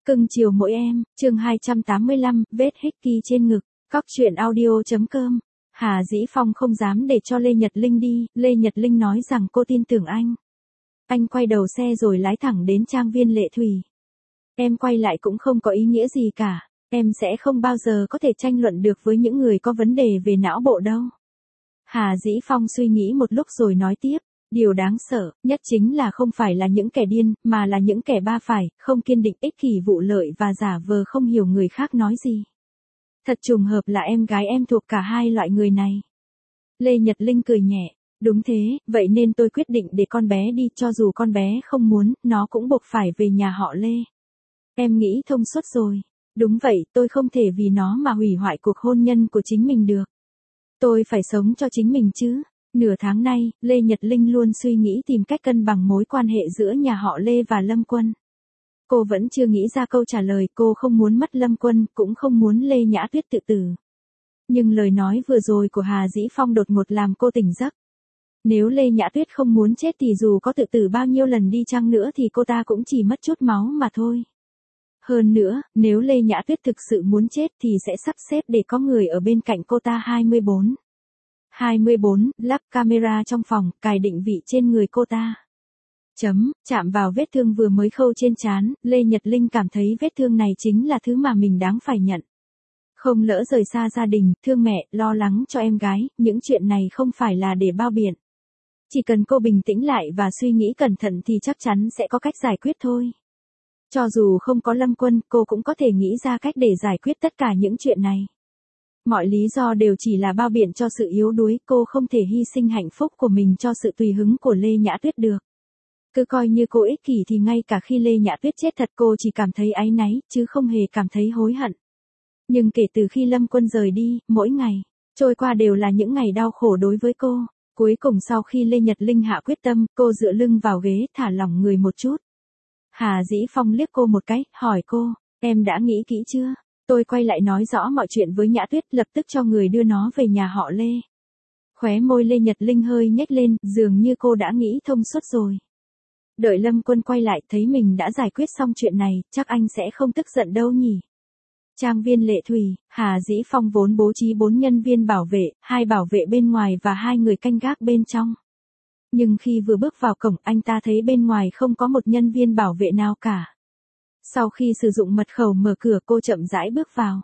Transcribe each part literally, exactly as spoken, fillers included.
Cưng chiều mỗi em, chương hai trăm tám mươi lăm, vết hickey trên ngực, cóc truyện audio.com. Hà Dĩ Phong không dám để cho Lê Nhật Linh đi, Lê Nhật Linh nói rằng cô tin tưởng anh. Anh quay đầu xe rồi lái thẳng đến trang viên Lệ Thủy. Em quay lại cũng không có ý nghĩa gì cả, em sẽ không bao giờ có thể tranh luận được với những người có vấn đề về não bộ đâu. Hà Dĩ Phong suy nghĩ một lúc rồi nói tiếp. Điều đáng sợ nhất chính là không phải là những kẻ điên, mà là những kẻ ba phải, không kiên định, ích kỷ, vụ lợi và giả vờ không hiểu người khác nói gì. Thật trùng hợp là em gái em thuộc cả hai loại người này. Lê Nhật Linh cười nhẹ. Đúng thế, vậy nên tôi quyết định để con bé đi, cho dù con bé không muốn, nó cũng buộc phải về nhà họ Lê. Em nghĩ thông suốt rồi. Đúng vậy, tôi không thể vì nó mà hủy hoại cuộc hôn nhân của chính mình được. Tôi phải sống cho chính mình chứ. Nửa tháng nay, Lê Nhật Linh luôn suy nghĩ tìm cách cân bằng mối quan hệ giữa nhà họ Lê và Lâm Quân. Cô vẫn chưa nghĩ ra câu trả lời, cô không muốn mất Lâm Quân, cũng không muốn Lê Nhã Tuyết tự tử. Nhưng lời nói vừa rồi của Hà Dĩ Phong đột ngột làm cô tỉnh giấc. Nếu Lê Nhã Tuyết không muốn chết thì dù có tự tử bao nhiêu lần đi chăng nữa thì cô ta cũng chỉ mất chút máu mà thôi. Hơn nữa, nếu Lê Nhã Tuyết thực sự muốn chết thì sẽ sắp xếp để có người ở bên cạnh cô ta hai mươi bốn. hai mươi bốn, lắp camera trong phòng, cài định vị trên người cô ta. Chấm, chạm vào vết thương vừa mới khâu trên trán, Lê Nhật Linh cảm thấy vết thương này chính là thứ mà mình đáng phải nhận. Không lỡ rời xa gia đình, thương mẹ, lo lắng cho em gái, những chuyện này không phải là để bao biện. Chỉ cần cô bình tĩnh lại và suy nghĩ cẩn thận thì chắc chắn sẽ có cách giải quyết thôi. Cho dù không có Lâm Quân, cô cũng có thể nghĩ ra cách để giải quyết tất cả những chuyện này. Mọi lý do đều chỉ là bao biện cho sự yếu đuối, cô không thể hy sinh hạnh phúc của mình cho sự tùy hứng của Lê Nhã Tuyết được. Cứ coi như cô ích kỷ thì ngay cả khi Lê Nhã Tuyết chết thật cô chỉ cảm thấy áy náy, chứ không hề cảm thấy hối hận. Nhưng kể từ khi Lâm Quân rời đi, mỗi ngày trôi qua đều là những ngày đau khổ đối với cô. Cuối cùng sau khi Lê Nhật Linh hạ quyết tâm, cô dựa lưng vào ghế, thả lỏng người một chút. Hà Dĩ Phong liếc cô một cái, hỏi cô, em đã nghĩ kỹ chưa? Tôi quay lại nói rõ mọi chuyện với Nhã Tuyết, lập tức cho người đưa nó về nhà họ Lê. Khóe môi Lê Nhật Linh hơi nhếch lên, dường như cô đã nghĩ thông suốt rồi. Đợi Lâm Quân quay lại, thấy mình đã giải quyết xong chuyện này, chắc anh sẽ không tức giận đâu nhỉ. Trang viên Lệ Thủy, Hà Dĩ Phong vốn bố trí bốn nhân viên bảo vệ, hai bảo vệ bên ngoài và hai người canh gác bên trong. Nhưng khi vừa bước vào cổng, anh ta thấy bên ngoài không có một nhân viên bảo vệ nào cả. Sau khi sử dụng mật khẩu mở cửa, cô chậm rãi bước vào.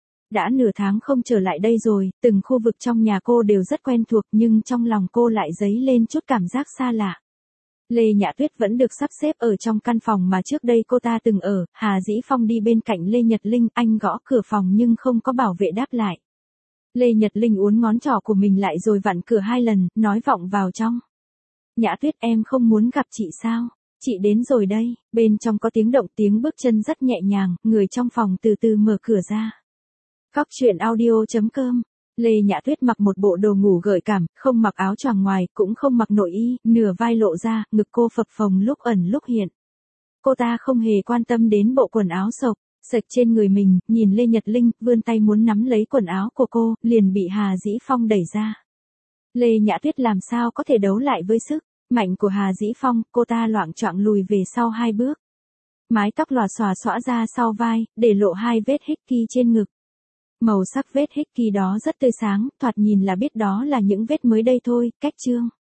Đã nửa tháng không trở lại đây rồi, từng khu vực trong nhà cô đều rất quen thuộc nhưng trong lòng cô lại dấy lên chút cảm giác xa lạ. Lê Nhã Tuyết vẫn được sắp xếp ở trong căn phòng mà trước đây cô ta từng ở. Hà Dĩ Phong đi bên cạnh Lê Nhật Linh, anh gõ cửa phòng nhưng không có bảo vệ đáp lại. Lê Nhật Linh uốn ngón trỏ của mình lại rồi vặn cửa hai lần, nói vọng vào trong. Nhã Tuyết, em không muốn gặp chị sao? Chị đến rồi đây. Bên trong có tiếng động, tiếng bước chân rất nhẹ nhàng, người trong phòng từ từ mở cửa ra. Cóc truyện audio.com. Lê Nhã Tuyết mặc một bộ đồ ngủ gợi cảm, không mặc áo choàng ngoài, cũng không mặc nội y, nửa vai lộ ra, ngực cô phập phồng lúc ẩn lúc hiện. Cô ta không hề quan tâm đến bộ quần áo sộc sạch trên người mình, nhìn Lê Nhật Linh, vươn tay muốn nắm lấy quần áo của cô, liền bị Hà Dĩ Phong đẩy ra. Lê Nhã Tuyết làm sao có thể đấu lại với sức mạnh của Hà Dĩ Phong, cô ta loạng choạng lùi về sau hai bước. Mái tóc lòa xòa xõa ra sau vai, để lộ hai vết hickey trên ngực. Màu sắc vết hickey đó rất tươi sáng, thoạt nhìn là biết đó là những vết mới đây thôi, cách trương.